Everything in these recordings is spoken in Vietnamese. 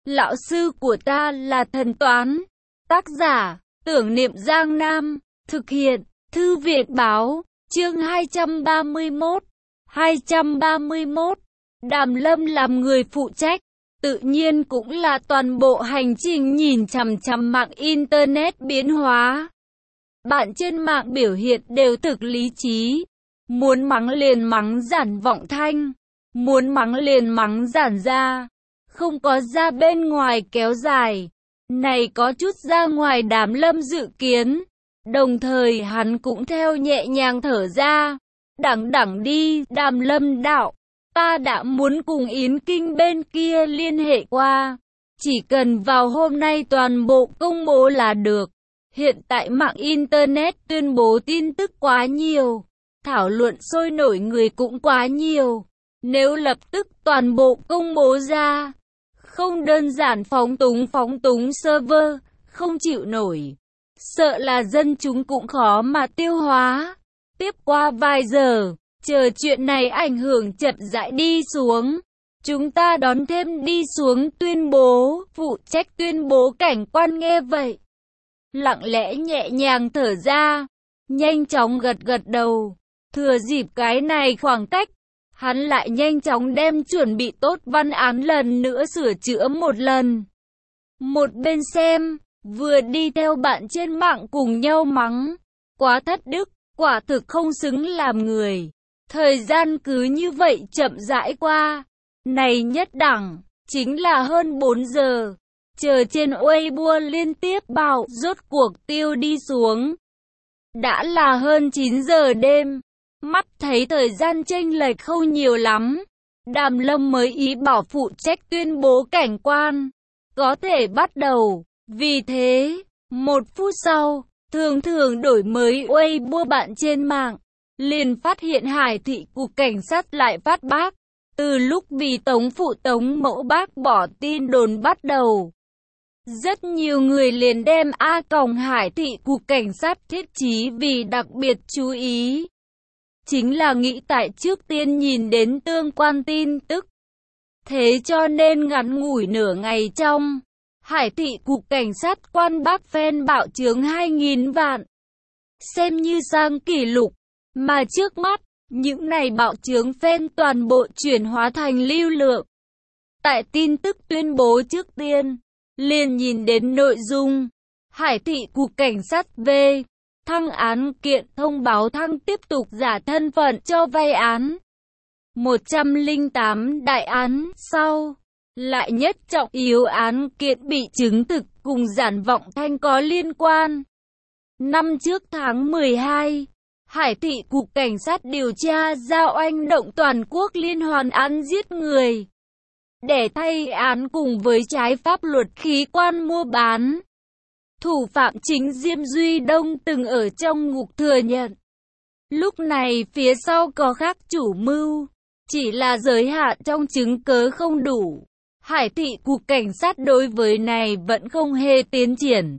Lão sư của ta là thần toán. Tác giả, Tưởng Niệm Giang Nam. Thực hiện, Thư viện Báo. Chương 231. 231. Đàm Lâm làm người phụ trách, tự nhiên cũng là toàn bộ hành trình nhìn chằm chằm mạng Internet biến hóa. Bạn trên mạng biểu hiện đều thực lý trí. Muốn mắng liền mắng Giản Vọng Thanh, muốn mắng liền mắng Giản gia. Không có ra bên ngoài kéo dài. Này có chút ra ngoài Đàm Lâm dự kiến. Đồng thời hắn cũng theo nhẹ nhàng thở ra. Đẳng đi, Đàm Lâm đạo. Ta đã muốn cùng Yến Kinh bên kia liên hệ qua. Chỉ cần vào hôm nay toàn bộ công bố là được. Hiện tại mạng Internet tuyên bố tin tức quá nhiều. Thảo luận sôi nổi người cũng quá nhiều. Nếu lập tức toàn bộ công bố ra, không đơn giản phóng túng server, không chịu nổi. Sợ là dân chúng cũng khó mà tiêu hóa. Tiếp qua vài giờ, chờ chuyện này ảnh hưởng chậm rãi đi xuống. Chúng ta đón thêm đi xuống tuyên bố, phụ trách tuyên bố cảnh quan nghe vậy. Lặng lẽ nhẹ nhàng thở ra, nhanh chóng gật đầu. Thừa dịp cái này khoảng cách, hắn lại nhanh chóng đem chuẩn bị tốt văn án lần nữa sửa chữa một lần. Một bên xem, vừa đi theo bạn trên mạng cùng nhau mắng. Quá thất đức, quả thực không xứng làm người. Thời gian cứ như vậy chậm rãi qua. Này nhất đẳng, chính là hơn 4 giờ. Chờ trên Weibo liên tiếp bảo rốt cuộc tiêu đi xuống. Đã là hơn 9 giờ đêm. Mắt thấy thời gian chênh lệch không nhiều lắm. Đàm Lâm mới ý bảo phụ trách tuyên bố cảnh quan. Có thể bắt đầu. Vì thế, 1 phút sau, thường đổi mới Weibo bạn trên mạng. Liền phát hiện Hải thị cục cảnh sát lại phát bác. Từ lúc vì tống phụ tống mẫu bác bỏ tin đồn bắt đầu. Rất nhiều người liền đem Hải thị cục cảnh sát thiết chí vì đặc biệt chú ý. Chính là nghĩ tại trước tiên nhìn đến tương quan tin tức. Thế cho nên ngắn ngủi nửa ngày trong, Hải thị cục cảnh sát quan bác fan bạo chướng 2.000 vạn. Xem như sang kỷ lục, mà trước mắt, những này bạo chướng fan toàn bộ chuyển hóa thành lưu lượng. Tại tin tức tuyên bố trước tiên, liền nhìn đến nội dung, Hải thị cục cảnh sát V. Thăng án kiện thông báo Thăng tiếp tục giả thân phận cho vay án. 108 đại án sau, lại nhất trọng yếu án kiện bị chứng thực cùng Giản Vọng Thanh có liên quan. Năm trước tháng 12, Hải thị cục cảnh sát điều tra giao oanh động toàn quốc liên hoàn án giết người. Để thay án cùng với trái pháp luật khí quan mua bán. Thủ phạm chính Diêm Duy Đông từng ở trong ngục thừa nhận. Lúc này phía sau có khác chủ mưu, chỉ là giới hạn trong chứng cớ không đủ. Hải thị cục cảnh sát đối với này vẫn không hề tiến triển.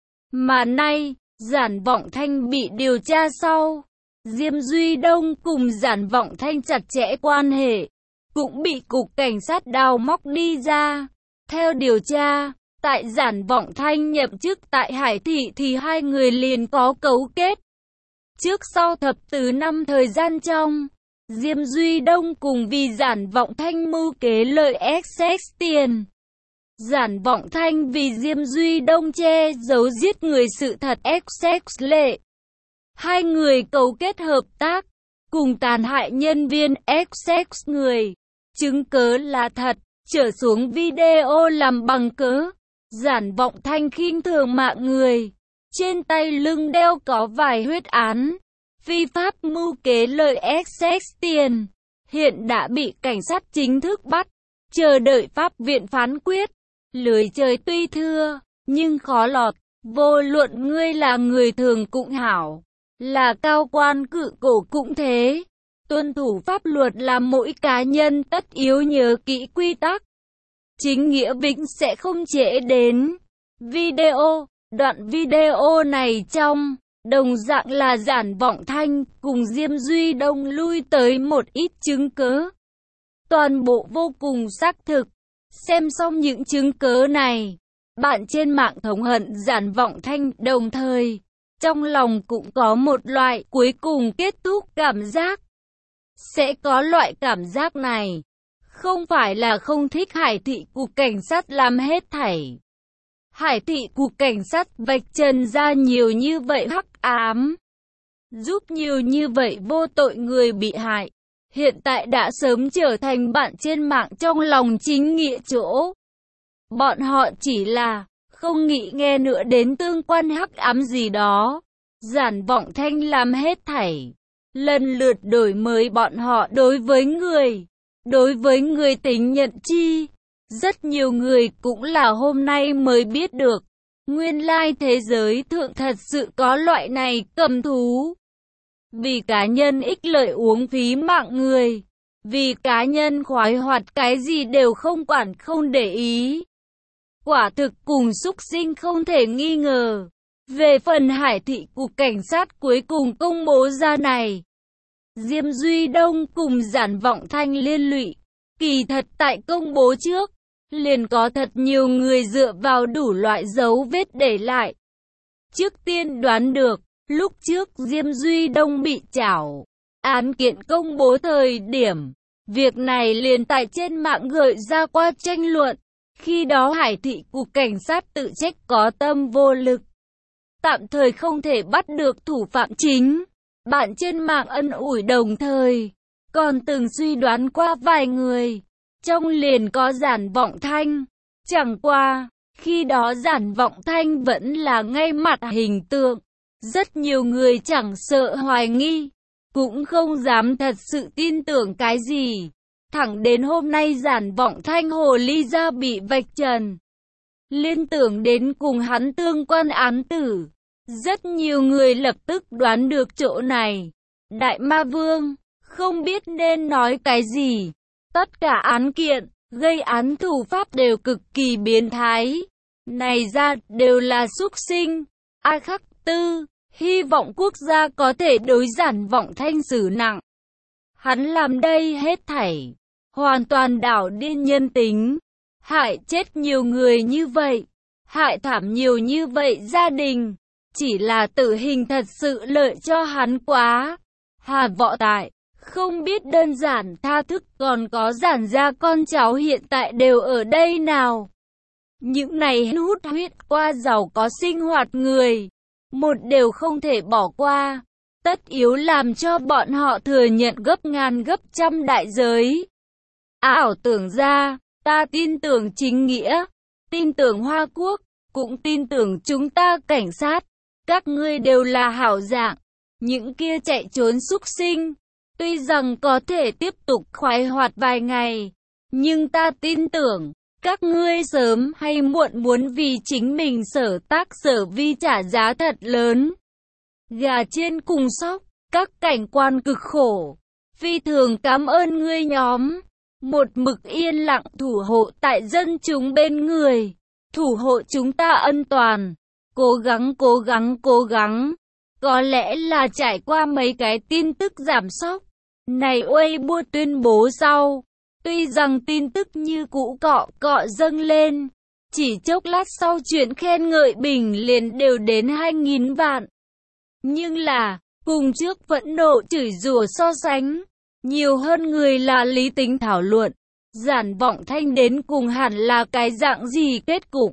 Mà nay, Giản Vọng Thanh bị điều tra sau. Diêm Duy Đông cùng Giản Vọng Thanh chặt chẽ quan hệ, cũng bị cục cảnh sát đào móc đi ra. Theo điều tra, tại Giản Vọng Thanh nhậm chức tại Hải thị thì hai người liền có cấu kết. Trước sau thập tứ năm thời gian trong, Diêm Duy Đông cùng vì Giản Vọng Thanh mưu kế lợi excess tiền. Giản Vọng Thanh vì Diêm Duy Đông che giấu giết người sự thật excess lệ. Hai người cấu kết hợp tác, cùng tàn hại nhân viên excess người. Chứng cớ là thật, trở xuống video làm bằng cớ. Giản Vọng Thanh khinh thường mạng người. Trên tay lưng đeo có vài huyết án. Phi pháp mưu kế lợi excess tiền. Hiện đã bị cảnh sát chính thức bắt. Chờ đợi pháp viện phán quyết. Lưới trời tuy thưa, nhưng khó lọt. Vô luận ngươi là người thường cũng hảo. Là cao quan cự cổ cũng thế. Tuân thủ pháp luật là mỗi cá nhân tất yếu nhớ kỹ quy tắc. Chính nghĩa vĩnh sẽ không trễ đến. Video, đoạn video này trong, đồng dạng là Giản Vọng Thanh cùng Diêm Duy Đông lui tới một ít chứng cớ. Toàn bộ vô cùng xác thực. Xem xong những chứng cớ này, bạn trên mạng thống hận Giản Vọng Thanh, đồng thời, trong lòng cũng có một loại cuối cùng kết thúc cảm giác. Sẽ có loại cảm giác này, không phải là không thích Hải thị cục cảnh sát làm hết thảy. Hải thị cục cảnh sát vạch trần ra nhiều như vậy hắc ám, giúp nhiều như vậy vô tội người bị hại, hiện tại đã sớm trở thành bạn trên mạng trong lòng chính nghĩa chỗ. Bọn họ chỉ là không nghĩ nghe nữa đến tương quan hắc ám gì đó. Giản Vọng Thanh làm hết thảy, lần lượt đổi mới bọn họ đối với người tính nhận chi. Rất nhiều người cũng là hôm nay mới biết được, nguyên lai thế giới thượng thật sự có loại này cầm thú. Vì cá nhân ích lợi uống phí mạng người, vì cá nhân khoái hoạt cái gì đều không quản không để ý. Quả thực cùng súc sinh không thể nghi ngờ. Về phần Hải thị cục cảnh sát cuối cùng công bố ra này, Diêm Duy Đông cùng Giản Vọng Thanh liên lụy, kỳ thật tại công bố trước, liền có thật nhiều người dựa vào đủ loại dấu vết để lại. Trước tiên đoán được, lúc trước Diêm Duy Đông bị trảo, án kiện công bố thời điểm, việc này liền tại trên mạng gợi ra qua tranh luận. Khi đó Hải thị cục cảnh sát tự trách có tâm vô lực, tạm thời không thể bắt được thủ phạm chính. Bạn trên mạng ân ủi đồng thời, còn từng suy đoán qua vài người, trong liền có Giản Vọng Thanh. Chẳng qua, khi đó Giản Vọng Thanh vẫn là ngay mặt hình tượng. Rất nhiều người chẳng sợ hoài nghi, cũng không dám thật sự tin tưởng cái gì. Thẳng đến hôm nay Giản Vọng Thanh hồ ly ra bị vạch trần, liên tưởng đến cùng hắn tương quan án tử. Rất nhiều người lập tức đoán được chỗ này. Đại Ma Vương, không biết nên nói cái gì. Tất cả án kiện, gây án thủ pháp đều cực kỳ biến thái. Này ra, đều là súc sinh. A Khắc Tư, hy vọng quốc gia có thể đối Giản Vọng Thanh xử nặng. Hắn làm đây hết thảy, hoàn toàn đảo điên nhân tính. Hại chết nhiều người như vậy, hại thảm nhiều như vậy gia đình. Chỉ là tử hình thật sự lợi cho hắn quá. Hà Võ Tại, không biết đơn giản tha thức còn có giản gia con cháu hiện tại đều ở đây nào. Những này hút huyết qua giàu có sinh hoạt người, một đều không thể bỏ qua. Tất yếu làm cho bọn họ thừa nhận gấp ngàn gấp trăm đại giới. Ảo tưởng ra, ta tin tưởng chính nghĩa, tin tưởng Hoa Quốc, cũng tin tưởng chúng ta cảnh sát. Các ngươi đều là hảo dạng, những kia chạy trốn súc sinh, tuy rằng có thể tiếp tục khoái hoạt vài ngày, nhưng ta tin tưởng, các ngươi sớm hay muộn muốn vì chính mình sở tác sở vi trả giá thật lớn. Gà trên cùng sóc, các cảnh quan cực khổ, phi thường cảm ơn ngươi nhóm, một mực yên lặng thủ hộ tại dân chúng bên người, thủ hộ chúng ta ân toàn. Cố gắng, cố gắng, cố gắng. Có lẽ là trải qua mấy cái tin tức giảm sốc này Weibo tuyên bố sau. Tuy rằng tin tức như cũ cọ dâng lên, chỉ chốc lát sau chuyện khen ngợi bình liền đều đến 2.000 vạn. Nhưng là, cùng trước phẫn nộ chửi rủa so sánh, nhiều hơn người là lý tính thảo luận. Giản Vọng Thanh đến cùng hẳn là cái dạng gì kết cục?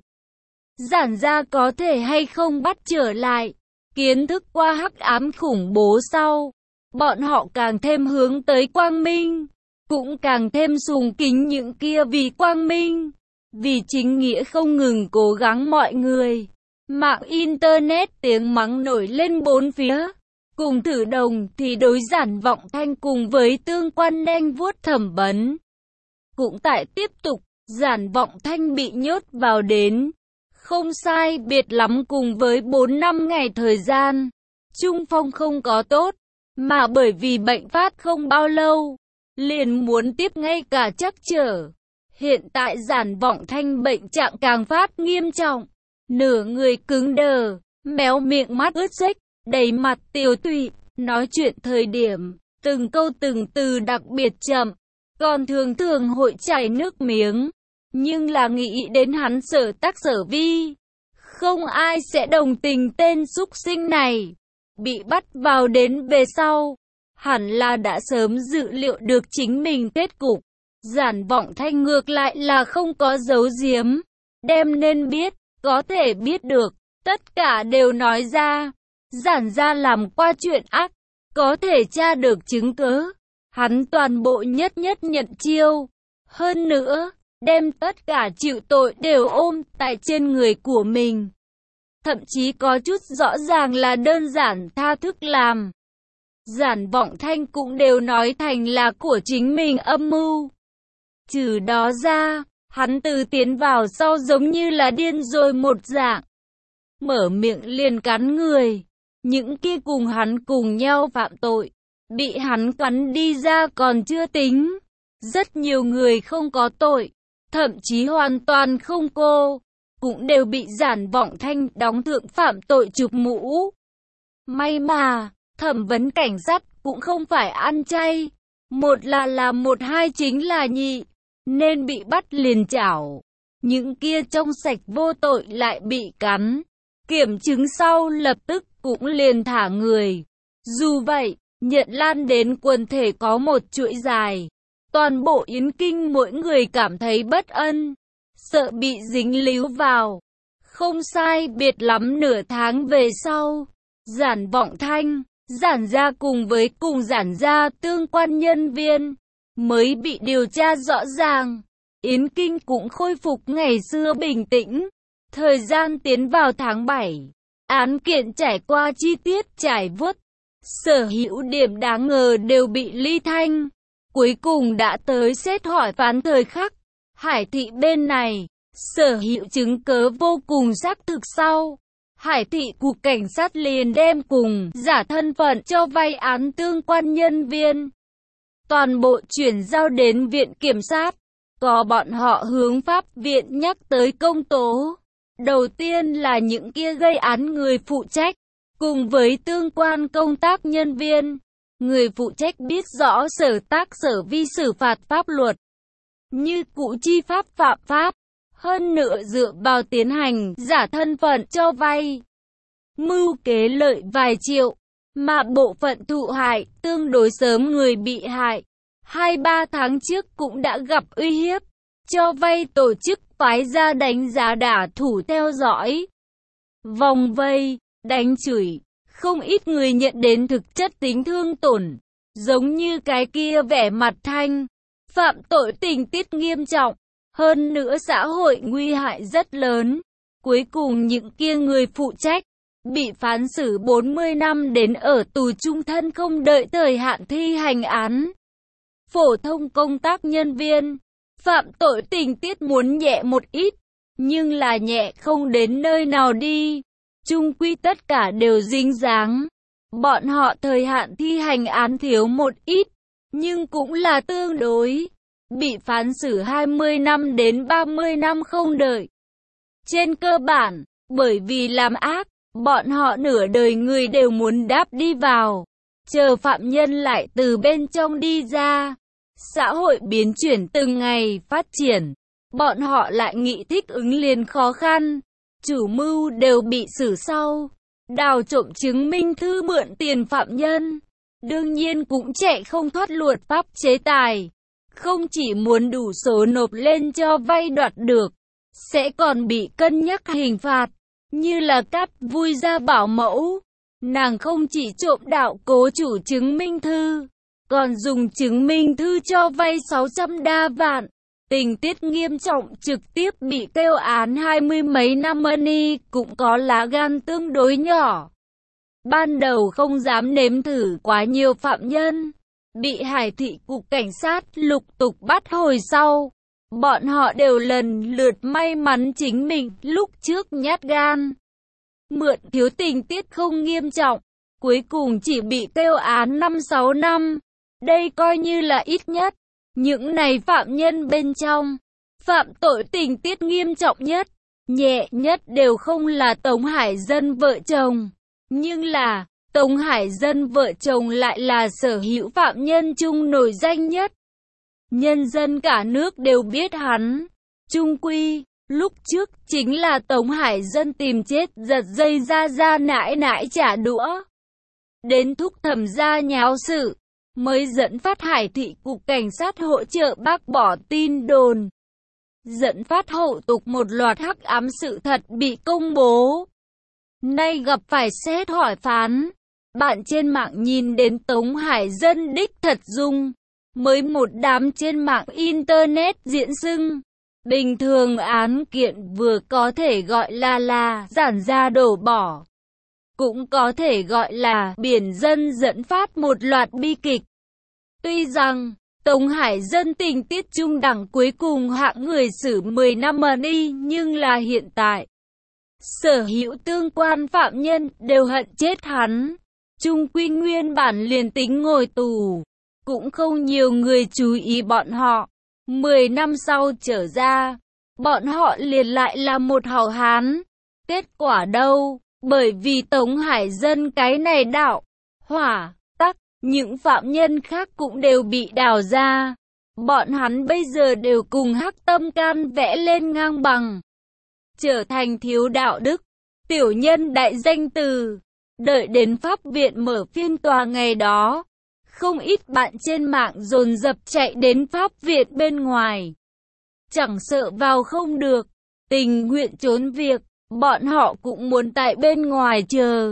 Giản gia có thể hay không bắt trở lại? Kiến thức qua hắc ám khủng bố sau, bọn họ càng thêm hướng tới quang minh, cũng càng thêm sùng kính những kia vì quang minh, vì chính nghĩa không ngừng cố gắng mọi người. Mạng Internet tiếng mắng nổi lên bốn phía, cùng thử đồng thì đối Giản Vọng Thanh cùng với tương quan đen vuốt thẩm vấn. Cũng tại tiếp tục, Giản Vọng Thanh bị nhốt vào đến không sai biệt lắm cùng với 4-5 ngày thời gian. Trung phong không có tốt, mà bởi vì bệnh phát không bao lâu, liền muốn tiếp ngay cả trắc trở. Hiện tại Giản Vọng Thanh bệnh trạng càng phát nghiêm trọng, nửa người cứng đờ, méo miệng mắt ướt rách, đầy mặt tiều tụy, nói chuyện thời điểm, từng câu từng từ đặc biệt chậm, còn thường thường hội chảy nước miếng. Nhưng là nghĩ đến hắn Sở Tác Sở Vi, không ai sẽ đồng tình tên súc sinh này. Bị bắt vào đến về sau, hẳn là đã sớm dự liệu được chính mình kết cục. Giản Vọng Thanh ngược lại là không có giấu giếm, đem nên biết, có thể biết được, tất cả đều nói ra. Giản gia làm qua chuyện ác, có thể tra được chứng cớ, hắn toàn bộ nhất nhất nhận chiêu. Hơn nữa, đem tất cả chịu tội đều ôm tại trên người của mình. Thậm chí có chút rõ ràng là đơn giản tha thức làm. Giản Vọng Thanh cũng đều nói thành là của chính mình âm mưu. Trừ đó ra, hắn từ tiến vào sau giống như là điên rồi một dạng. Mở miệng liền cắn người. Những kia cùng hắn cùng nhau phạm tội, bị hắn cắn đi ra còn chưa tính. Rất nhiều người không có tội, thậm chí hoàn toàn không cô, cũng đều bị Giản Vọng Thanh đóng thượng phạm tội chụp mũ. May mà, thẩm vấn cảnh sát cũng không phải ăn chay. Một là một, hai chính là nhị, nên bị bắt liền chảo. Những kia trong sạch vô tội lại bị cắn. Kiểm chứng sau lập tức cũng liền thả người. Dù vậy, nhận lan đến quần thể có một chuỗi dài. Toàn bộ Yến Kinh mỗi người cảm thấy bất ân, sợ bị dính líu vào. Không sai biệt lắm nửa tháng về sau, Giản Vọng Thanh, Giản gia cùng với Giản gia tương quan nhân viên mới bị điều tra rõ ràng. Yến Kinh cũng khôi phục ngày xưa bình tĩnh. Thời gian tiến vào tháng 7, án kiện trải qua chi tiết trải vuốt, sở hữu điểm đáng ngờ đều bị ly thanh. Cuối cùng đã tới xét hỏi phán thời khắc. Hải thị bên này, sở hữu chứng cớ vô cùng xác thực sau. Hải thị cục cảnh sát liền đem cùng giả thân phận cho vay án tương quan nhân viên. Toàn bộ chuyển giao đến viện kiểm sát. Có bọn họ hướng pháp viện nhắc tới công tố. Đầu tiên là những kia gây án người phụ trách, cùng với tương quan công tác nhân viên. Người phụ trách biết rõ Sở Tác Sở Vi xử phạt pháp luật, như cụ chi pháp phạm pháp, hơn nữa dựa vào tiến hành giả thân phận cho vay, mưu kế lợi vài triệu, mà bộ phận thụ hại tương đối sớm người bị hại. 2-3 tháng trước cũng đã gặp uy hiếp, cho vay tổ chức phái ra đánh giá đả thủ theo dõi, vòng vây, đánh chửi. Không ít người nhận đến thực chất tính thương tổn, giống như cái kia vẻ mặt thanh, phạm tội tình tiết nghiêm trọng, hơn nữa xã hội nguy hại rất lớn. Cuối cùng những kia người phụ trách, bị phán xử 40 năm đến ở tù chung thân không đợi thời hạn thi hành án. Phổ thông công tác nhân viên, phạm tội tình tiết muốn nhẹ một ít, nhưng là nhẹ không đến nơi nào đi. Chung quy tất cả đều dính dáng. Bọn họ thời hạn thi hành án thiếu một ít, nhưng cũng là tương đối. Bị phán xử 20 năm đến 30 năm không đợi. Trên cơ bản, bởi vì làm ác, bọn họ nửa đời người đều muốn đáp đi vào. Chờ phạm nhân lại từ bên trong đi ra. Xã hội biến chuyển từng ngày phát triển. Bọn họ lại nghĩ thích ứng liền khó khăn. Chủ mưu đều bị xử sau. Đào trộm chứng minh thư mượn tiền phạm nhân. Đương nhiên cũng chạy không thoát luật pháp chế tài. Không chỉ muốn đủ số nộp lên cho vay đoạt được, sẽ còn bị cân nhắc hình phạt. Như là Cát Vui Gia bảo mẫu. Nàng không chỉ trộm đạo cố chủ chứng minh thư, còn dùng chứng minh thư cho vay 600 đa vạn. Tình tiết nghiêm trọng trực tiếp bị kêu án 20 mấy năm. Money cũng có lá gan tương đối nhỏ. Ban đầu không dám nếm thử quá nhiều phạm nhân. Bị Hải thị cục cảnh sát lục tục bắt hồi sau. Bọn họ đều lần lượt may mắn chính mình lúc trước nhát gan. Mượn thiếu tình tiết không nghiêm trọng. Cuối cùng chỉ bị kêu án 5-6 năm. Đây coi như là ít nhất. Những này phạm nhân bên trong, phạm tội tình tiết nghiêm trọng nhất, nhẹ nhất đều không là Tống Hải Dân vợ chồng. Nhưng là, Tống Hải Dân vợ chồng lại là sở hữu phạm nhân chung nổi danh nhất. Nhân dân cả nước đều biết hắn. Chung quy, lúc trước chính là Tống Hải Dân tìm chết giật dây ra nãi nãi trả đũa. Đến thúc thẩm gia nháo sự, mới dẫn phát Hải thị cục cảnh sát hỗ trợ bác bỏ tin đồn. Dẫn phát hậu tục một loạt hắc ám sự thật bị công bố. Nay gặp phải xét hỏi phán, bạn trên mạng nhìn đến Tống Hải Dân đích thật dung, mới một đám trên mạng internet diễn xưng. Bình thường án kiện vừa có thể gọi là giản ra đổ bỏ, cũng có thể gọi là biển dân dẫn phát một loạt bi kịch. Tuy rằng Tống Hải Dân tình tiết trung đẳng cuối cùng hạng người xử 10 năm đi, nhưng là hiện tại sở hữu tương quan phạm nhân đều hận chết hắn. Chung quy nguyên bản liền tính ngồi tù, cũng không nhiều người chú ý bọn họ. 10 năm sau trở ra, bọn họ liền lại là một hảo hán. Kết quả đâu? Bởi vì Tống Hải Dân cái này đạo, hỏa, tắc, những phạm nhân khác cũng đều bị đào ra. Bọn hắn bây giờ đều cùng Hắc Tâm Can vẽ lên ngang bằng, trở thành thiếu đạo đức, tiểu nhân đại danh từ. Đợi đến pháp viện mở phiên tòa ngày đó, không ít bạn trên mạng dồn dập chạy đến pháp viện bên ngoài. Chẳng sợ vào không được, tình nguyện trốn việc, bọn họ cũng muốn tại bên ngoài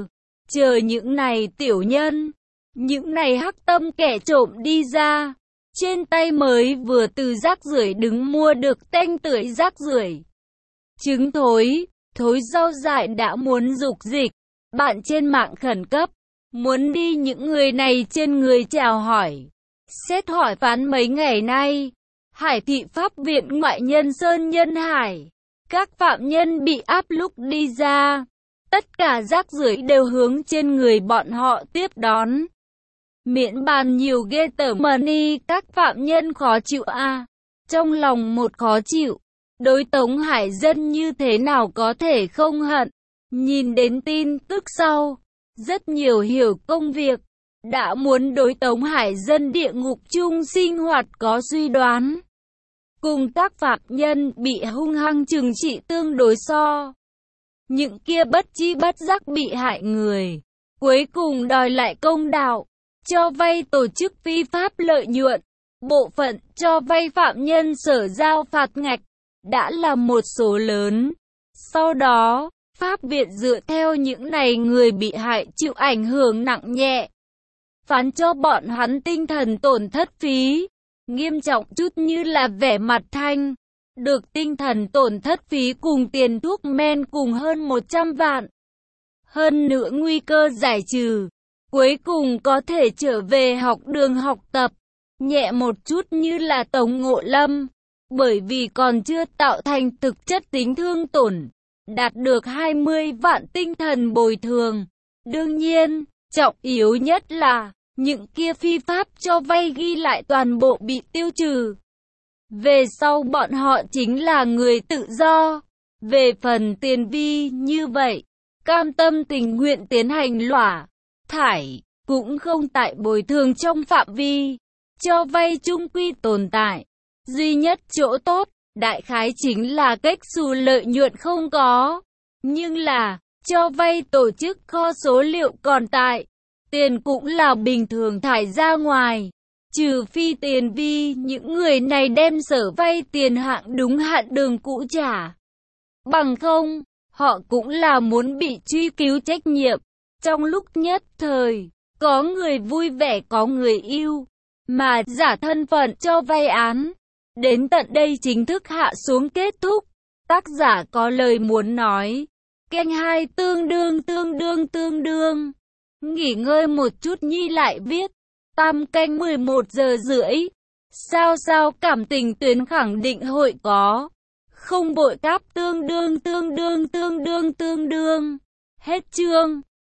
chờ những này tiểu nhân, những này hắc tâm kẻ trộm đi ra. Trên tay mới vừa từ rác rưởi đứng mua được tanh tưởi rác rưởi. Trứng thối rau dại đã muốn dục dịch. Bạn trên mạng khẩn cấp, muốn đi những người này trên người chào hỏi. Xét hỏi phán mấy ngày nay, Hải thị pháp viện ngoại nhân Sơn Nhân Hải, các phạm nhân bị áp lúc đi ra, tất cả rác rưởi đều hướng trên người bọn họ tiếp đón. Miễn bàn nhiều ghê tởm đi, các phạm nhân khó chịu trong lòng một khó chịu, đối Tống Hải Dân như thế nào có thể không hận. Nhìn đến tin tức sau, rất nhiều hiểu công việc, đã muốn đối Tống Hải Dân địa ngục chung sinh hoạt có suy đoán. Cùng các phạm nhân bị hung hăng trừng trị tương đối so. Những kia bất chi bất giác bị hại người, cuối cùng đòi lại công đạo, cho vay tổ chức phi pháp lợi nhuận. Bộ phận cho vay phạm nhân sở giao phạt ngạch, đã là một số lớn. Sau đó, pháp viện dựa theo những này người bị hại chịu ảnh hưởng nặng nhẹ, phán cho bọn hắn tinh thần tổn thất phí, nghiêm trọng chút như là vẻ mặt thanh, được tinh thần tổn thất phí cùng tiền thuốc men cùng hơn 100 vạn. Hơn nữa nguy cơ giải trừ, cuối cùng có thể trở về học đường học tập, nhẹ một chút như là Tống Ngộ Lâm, bởi vì còn chưa tạo thành thực chất tính thương tổn, đạt được 20 vạn tinh thần bồi thường. Đương nhiên, trọng yếu nhất là, những kia phi pháp cho vay ghi lại toàn bộ bị tiêu trừ. Về sau bọn họ chính là người tự do. Về phần tiền vi như vậy, cam tâm tình nguyện tiến hành lõa, thải, cũng không tại bồi thường trong phạm vi. Cho vay chung quy tồn tại. Duy nhất chỗ tốt, đại khái chính là cách xù lợi nhuận không có. Nhưng là, cho vay tổ chức kho số liệu còn tại. Tiền cũng là bình thường thải ra ngoài. Trừ phi tiền vi, những người này đem sở vay tiền hạng đúng hạn đường cũ trả. Bằng không, họ cũng là muốn bị truy cứu trách nhiệm. Trong lúc nhất thời, có người vui vẻ có người yêu, mà giả thân phận cho vay án. Đến tận đây chính thức hạ xuống kết thúc. Tác giả có lời muốn nói. Kênh 2 tương đương. Nghỉ ngơi một chút nhi lại viết. Tam canh 11 giờ rưỡi. Sao cảm tình tuyến khẳng định hội có. Không bội cáp tương đương. Hết chương.